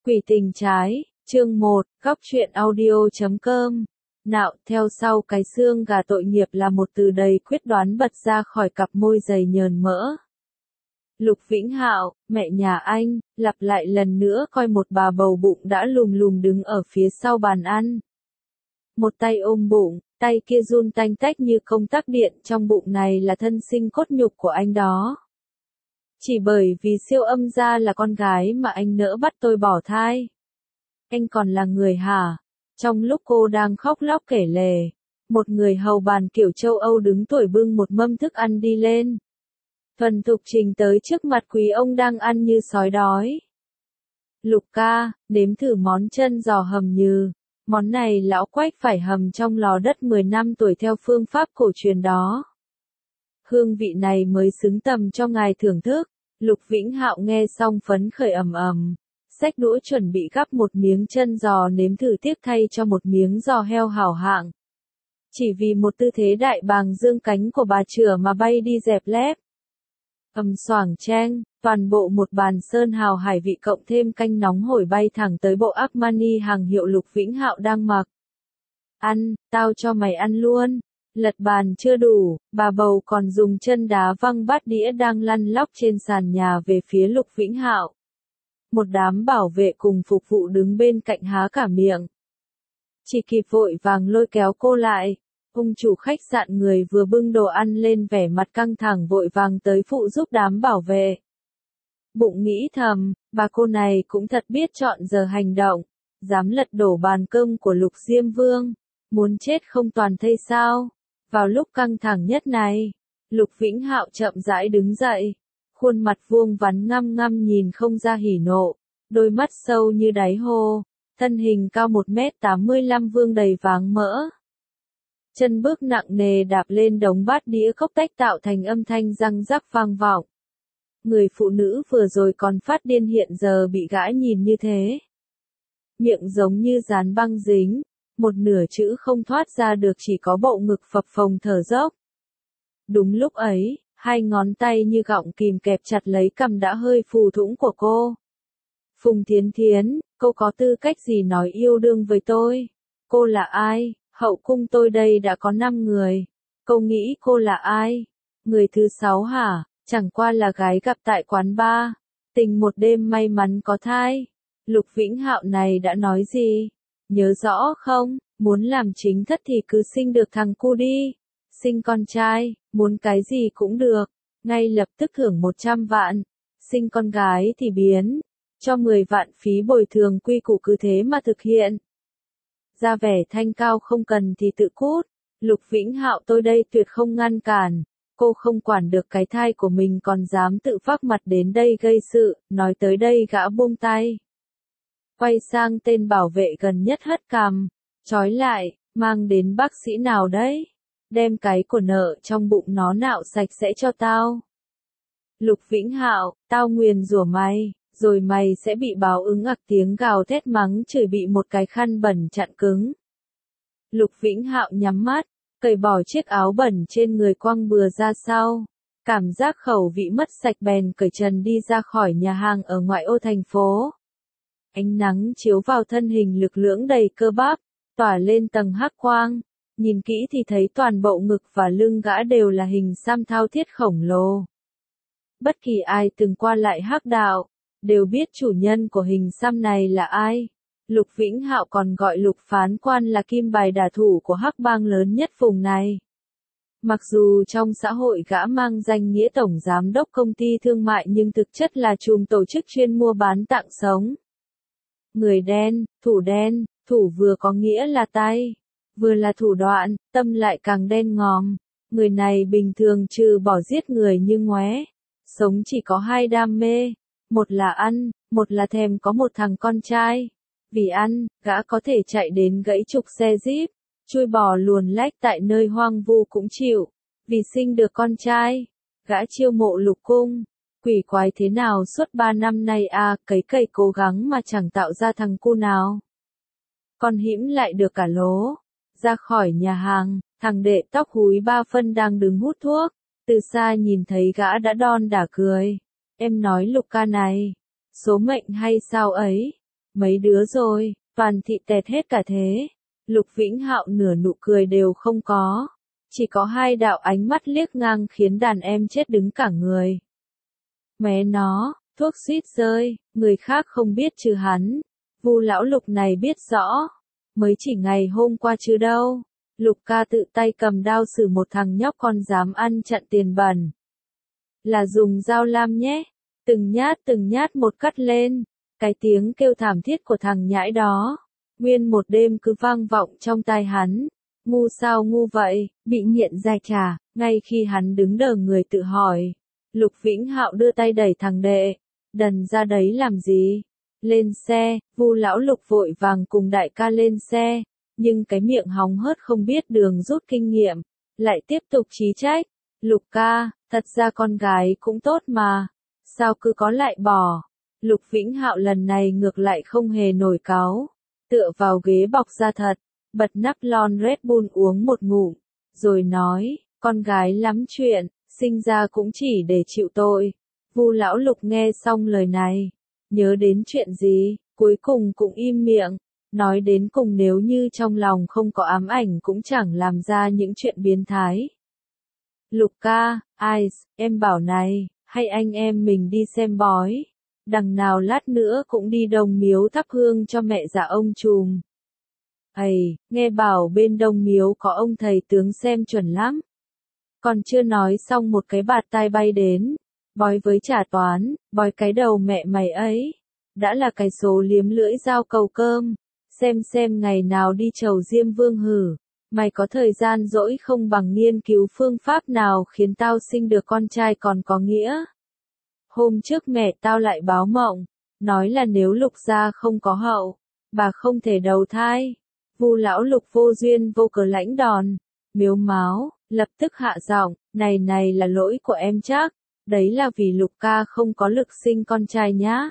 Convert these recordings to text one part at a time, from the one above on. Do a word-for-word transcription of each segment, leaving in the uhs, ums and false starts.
Quỷ tình trái, chương một, góc truyện audio.com. Nạo, theo sau cái xương gà tội nghiệp là một từ đầy quyết đoán bật ra khỏi cặp môi dày nhờn mỡ. Lục Vĩnh Hạo, mẹ nhà anh, lặp lại lần nữa coi một bà bầu bụng đã lùm lùm đứng ở phía sau bàn ăn. Một tay ôm bụng, tay kia run tanh tách như công tắc điện, trong bụng này là thân sinh cốt nhục của anh đó. Chỉ bởi vì siêu âm ra là con gái mà anh nỡ bắt tôi bỏ thai. Anh còn là người hả? Trong lúc cô đang khóc lóc kể lể, một người hầu bàn kiểu châu Âu đứng tuổi bưng một mâm thức ăn đi lên. Thuần thục trình tới trước mặt quý ông đang ăn như sói đói. Lục ca, nếm thử món chân giò hầm nhừ. Món này lão Quách phải hầm trong lò đất mười năm tuổi theo phương pháp cổ truyền đó. Hương vị này mới xứng tầm cho ngài thưởng thức. Lục Vĩnh Hạo nghe xong phấn khởi ầm ầm, xách đũa chuẩn bị gắp một miếng chân giò nếm thử tiếc thay cho một miếng giò heo hảo hạng. Chỉ vì một tư thế đại bàng dương cánh của bà chửa mà bay đi dẹp lép. Ầm xoảng cheng, toàn bộ một bàn sơn hào hải vị cộng thêm canh nóng hổi bay thẳng tới bộ Armani hàng hiệu Lục Vĩnh Hạo đang mặc. Ăn, tao cho mày ăn luôn. Lật bàn chưa đủ, bà bầu còn dùng chân đá văng bát đĩa đang lăn lóc trên sàn nhà về phía Lục Vĩnh Hạo. Một đám bảo vệ cùng phục vụ đứng bên cạnh há cả miệng. Chỉ kịp vội vàng lôi kéo cô lại. Ông chủ khách sạn người vừa bưng đồ ăn lên vẻ mặt căng thẳng vội vàng tới phụ giúp đám bảo vệ. Bụng nghĩ thầm, bà cô này cũng thật biết chọn giờ hành động, dám lật đổ bàn cơm của Lục Diêm Vương, muốn chết không toàn thây sao? Vào lúc căng thẳng nhất này, Lục Vĩnh Hạo chậm rãi đứng dậy, khuôn mặt vuông vắn ngăm ngăm nhìn không ra hỉ nộ, đôi mắt sâu như đáy hồ, thân hình cao một mét tám mươi lăm vương đầy váng mỡ. Chân bước nặng nề đạp lên đống bát đĩa cốc tách tạo thành âm thanh răng rắc vang vọng. Người phụ nữ vừa rồi còn phát điên hiện giờ bị gã nhìn như thế. Miệng giống như dán băng dính, một nửa chữ không thoát ra được, chỉ có bộ ngực phập phồng thở dốc. Đúng lúc ấy, hai ngón tay như gọng kìm kẹp chặt lấy cằm đã hơi phù thủng của cô. Phùng Thiến Thiến, cô có tư cách gì nói yêu đương với tôi? Cô là ai? Hậu cung tôi đây đã có năm người. Cô nghĩ cô là ai? Người thứ sáu hả? Chẳng qua là gái gặp tại quán bar. Tình một đêm may mắn có thai. Lục Vĩnh Hạo này đã nói gì? Nhớ rõ không? Muốn làm chính thất thì cứ sinh được thằng cu đi. Sinh con trai, muốn cái gì cũng được. Ngay lập tức thưởng một trăm vạn. Sinh con gái thì biến. Cho mười vạn phí bồi thường, quy củ cứ thế mà thực hiện. Ra vẻ thanh cao không cần thì tự cút. Lục Vĩnh Hạo tôi đây tuyệt không ngăn cản. Cô không quản được cái thai của mình còn dám tự vác mặt đến đây gây sự, nói tới đây gã buông tay. Quay sang tên bảo vệ gần nhất hất cằm, trói lại, mang đến bác sĩ nào đấy? Đem cái của nợ trong bụng nó nạo sạch sẽ cho tao. Lục Vĩnh Hạo, tao nguyền rủa mày, rồi mày sẽ bị báo ứng ặc tiếng gào thét mắng chửi bị một cái khăn bẩn chặn cứng. Lục Vĩnh Hạo nhắm mắt, cởi bỏ chiếc áo bẩn trên người quăng bừa ra sau. Cảm giác khẩu vị mất sạch bèn cởi trần đi ra khỏi nhà hàng ở ngoại ô thành phố. Ánh nắng chiếu vào thân hình lực lưỡng đầy cơ bắp, tỏa lên tầng hắc quang. Nhìn kỹ thì thấy toàn bộ ngực và lưng gã đều là hình xăm thao thiết khổng lồ. Bất kỳ ai từng qua lại hắc đạo, đều biết chủ nhân của hình xăm này là ai. Lục Vĩnh Hạo còn gọi Lục Phán Quan là kim bài đả thủ của hắc bang lớn nhất vùng này. Mặc dù trong xã hội gã mang danh nghĩa tổng giám đốc công ty thương mại nhưng thực chất là trùm tổ chức chuyên mua bán tạng sống. Người đen, thủ đen, thủ vừa có nghĩa là tay, vừa là thủ đoạn, tâm lại càng đen ngòm. Người này bình thường trừ bỏ giết người như ngoé, sống chỉ có hai đam mê, một là ăn, một là thèm có một thằng con trai. Vì ăn, gã có thể chạy đến gãy trục xe jeep, chui bò luồn lách tại nơi hoang vu cũng chịu. Vì sinh được con trai, gã chiêu mộ lục cung. Quỷ quái thế nào suốt ba năm nay à, cấy cày cố gắng mà chẳng tạo ra thằng cu nào. Con hĩm lại được cả lố. Ra khỏi nhà hàng, thằng đệ tóc húi ba phân đang đứng hút thuốc. Từ xa nhìn thấy gã đã đon đả cười. Em nói Lục ca này, số mệnh hay sao ấy? Mấy đứa rồi, toàn thị tẹt hết cả thế. Lục Vĩnh Hạo nửa nụ cười đều không có. Chỉ có hai đạo ánh mắt liếc ngang khiến đàn em chết đứng cả người. Mẹ nó, thuốc suýt rơi, người khác không biết trừ hắn. Vu lão Lục này biết rõ. Mới chỉ ngày hôm qua chứ đâu. Lục ca tự tay cầm đao xử một thằng nhóc con dám ăn chặn tiền bẩn. Là dùng dao lam nhé. Từng nhát từng nhát một cắt lên. Cái tiếng kêu thảm thiết của thằng nhãi đó. Nguyên một đêm cứ vang vọng trong tai hắn. Ngu sao ngu vậy, bị nghiện dai trà. Ngay khi hắn đứng đờ người tự hỏi. Lục Vĩnh Hạo đưa tay đẩy thằng đệ. Đần ra đấy làm gì? Lên xe, Vu lão Lục vội vàng cùng đại ca lên xe. Nhưng cái miệng hóng hớt không biết đường rút kinh nghiệm. Lại tiếp tục chí trách. Lục ca, thật ra con gái cũng tốt mà. Sao cứ có lại bỏ? Lục Vĩnh Hạo lần này ngược lại không hề nổi cáu. Tựa vào ghế bọc da thật. Bật nắp lon Red Bull uống một ngụm. Rồi nói, con gái lắm chuyện, sinh ra cũng chỉ để chịu tội. Vu lão Lục nghe xong lời này. Nhớ đến chuyện gì, cuối cùng cũng im miệng. Nói đến cùng nếu như trong lòng không có ám ảnh cũng chẳng làm ra những chuyện biến thái. Lục ca, Ice, em bảo này, hay anh em mình đi xem bói. Đằng nào lát nữa cũng đi Đông Miếu thắp hương cho mẹ già ông trùm. Ây, nghe bảo bên Đông Miếu có ông thầy tướng xem chuẩn lắm. Còn chưa nói xong một cái bạt tai bay đến. Bói với trả toán, bói cái đầu mẹ mày ấy. Đã là cái số liếm lưỡi dao cầu cơm. Xem xem ngày nào đi chầu Diêm Vương hử. Mày có thời gian rỗi không bằng nghiên cứu phương pháp nào khiến tao sinh được con trai còn có nghĩa. Hôm trước mẹ tao lại báo mộng. Nói là nếu Lục gia không có hậu, bà không thể đầu thai. Vu lão Lục vô duyên vô cớ lãnh đòn. Miếu máu, lập tức hạ giọng, này này là lỗi của em chắc. Đấy là vì Lục ca không có lực sinh con trai nhá.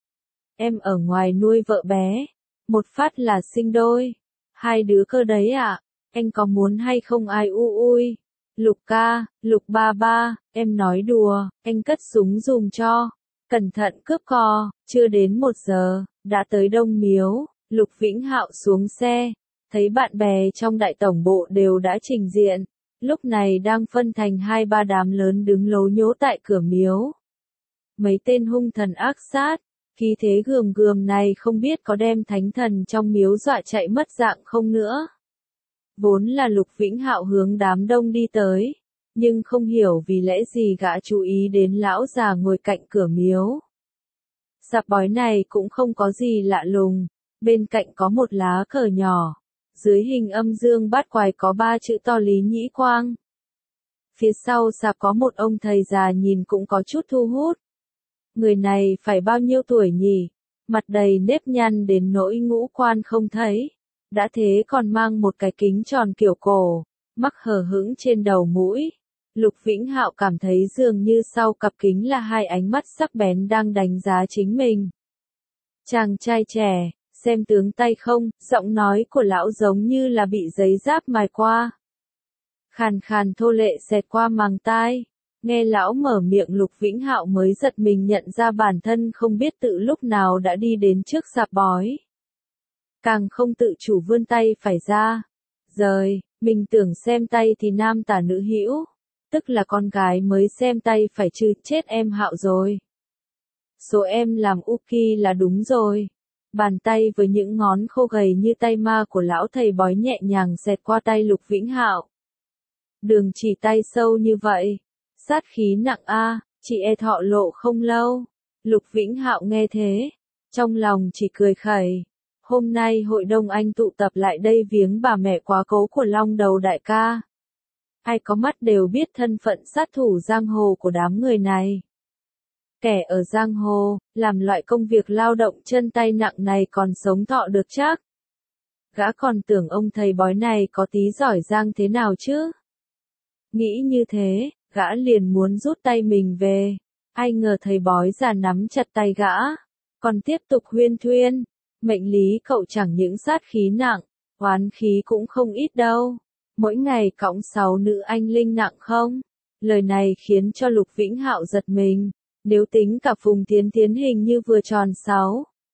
Em ở ngoài nuôi vợ bé. Một phát là sinh đôi. Hai đứa cơ đấy ạ. À? Anh có muốn hay không ai u ui. Lục ca, Lục ba ba, em nói đùa, anh cất súng dùm cho. Cẩn thận cướp cò, chưa đến một giờ, đã tới Đông Miếu. Lục Vĩnh Hạo xuống xe. Thấy bạn bè trong đại tổng bộ đều đã trình diện. Lúc này đang phân thành hai ba đám lớn đứng lố nhố tại cửa miếu. Mấy tên hung thần ác sát. Khí thế gườm gườm này không biết có đem thánh thần trong miếu dọa chạy mất dạng không nữa. Vốn là Lục Vĩnh Hạo hướng đám đông đi tới. Nhưng không hiểu vì lẽ gì gã chú ý đến lão già ngồi cạnh cửa miếu. Sạp bói này cũng không có gì lạ lùng. Bên cạnh có một lá cờ nhỏ. Dưới hình âm dương bát quái có ba chữ to Lý Nhĩ Quang. Phía sau sạp có một ông thầy già nhìn cũng có chút thu hút. Người này phải bao nhiêu tuổi nhỉ? Mặt đầy nếp nhăn đến nỗi ngũ quan không thấy. Đã thế còn mang một cái kính tròn kiểu cổ, mắc hờ hững trên đầu mũi. Lục Vĩnh Hạo cảm thấy dường như sau cặp kính là hai ánh mắt sắc bén đang đánh giá chính mình. Chàng trai trẻ, xem tướng tay không, giọng nói của lão giống như là bị giấy giáp mài qua. Khàn khàn thô lệ xẹt qua màng tai. Nghe lão mở miệng Lục Vĩnh Hạo mới giật mình nhận ra bản thân không biết tự lúc nào đã đi đến trước sạp bói. Càng không tự chủ vươn tay phải ra. Rời, mình tưởng xem tay thì nam tả nữ hữu, tức là con gái mới xem tay phải chứ, chết em Hạo rồi. Số em làm Uki là đúng rồi. Bàn tay với những ngón khô gầy như tay ma của lão thầy bói nhẹ nhàng xẹt qua tay Lục Vĩnh Hạo. Đường chỉ tay sâu như vậy. Sát khí nặng a, chị e thọ lộ không lâu. Lục Vĩnh Hạo nghe thế, trong lòng chỉ cười khẩy. Hôm nay hội đông anh tụ tập lại đây viếng bà mẹ quá cố của Long Đầu đại ca. Ai có mắt đều biết thân phận sát thủ giang hồ của đám người này. Kẻ ở giang hồ, làm loại công việc lao động chân tay nặng này còn sống thọ được chắc. Gã còn tưởng ông thầy bói này có tí giỏi giang thế nào chứ. Nghĩ như thế, gã liền muốn rút tay mình về. Ai ngờ thầy bói già nắm chặt tay gã. Còn tiếp tục huyên thuyên. Mệnh lý cậu chẳng những sát khí nặng, oán khí cũng không ít đâu. Mỗi ngày cõng sáu nữ anh linh nặng không? Lời này khiến cho Lục Vĩnh Hạo giật mình. Nếu tính cả Phùng Tiến Tiến hình như vừa tròn sáu.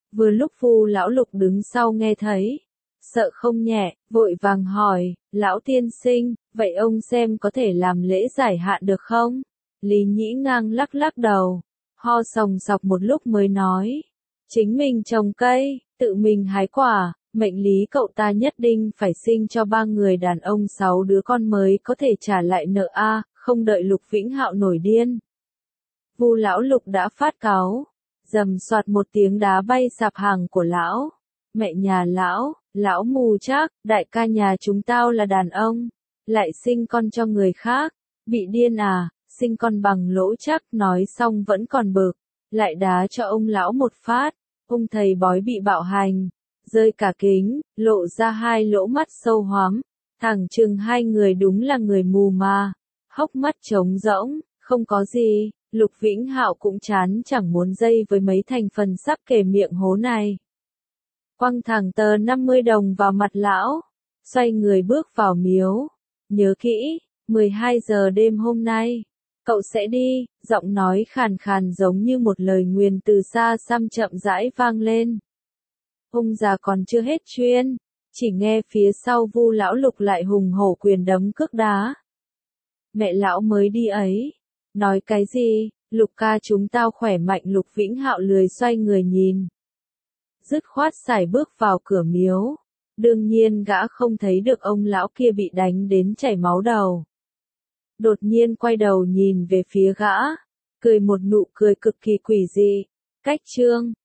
Vừa lúc Vu lão Lục đứng sau nghe thấy, sợ không nhẹ, vội vàng hỏi, lão tiên sinh, vậy ông xem có thể làm lễ giải hạn được không? Lý Nhĩ Ngang lắc lắc đầu, ho sòng sọc một lúc mới nói, chính mình trồng cây, tự mình hái quả, mệnh lý cậu ta nhất định phải sinh cho ba người đàn ông sáu đứa con mới có thể trả lại nợ a, không đợi Lục Vĩnh Hạo nổi điên. Vu lão Lục đã phát cáu, rầm soạt một tiếng đá bay sạp hàng của lão. Mẹ nhà lão, lão mù chắc, đại ca nhà chúng tao là đàn ông, lại sinh con cho người khác, bị điên à, sinh con bằng lỗ chắc, nói xong vẫn còn bực, lại đá cho ông lão một phát, ông thầy bói bị bạo hành, rơi cả kính, lộ ra hai lỗ mắt sâu hoắm, thẳng chừng hai người đúng là người mù mà, hốc mắt trống rỗng, không có gì. Lục Vĩnh Hạo cũng chán chẳng muốn dây với mấy thành phần sắp kề miệng hố này. Quăng thẳng tờ năm mươi đồng vào mặt lão, xoay người bước vào miếu. Nhớ kỹ, mười hai giờ đêm hôm nay, cậu sẽ đi, giọng nói khàn khàn giống như một lời nguyền từ xa xăm chậm rãi vang lên. Ông già còn chưa hết chuyên, chỉ nghe phía sau Vu lão Lục lại hùng hổ quyền đấm cước đá. Mẹ lão mới đi ấy. Nói cái gì, Lục ca chúng tao khỏe mạnh. Lục Vĩnh Hạo lười xoay người nhìn. Dứt khoát sải bước vào cửa miếu. Đương nhiên gã không thấy được ông lão kia bị đánh đến chảy máu đầu. Đột nhiên quay đầu nhìn về phía gã, cười một nụ cười cực kỳ quỷ dị. Cách trương,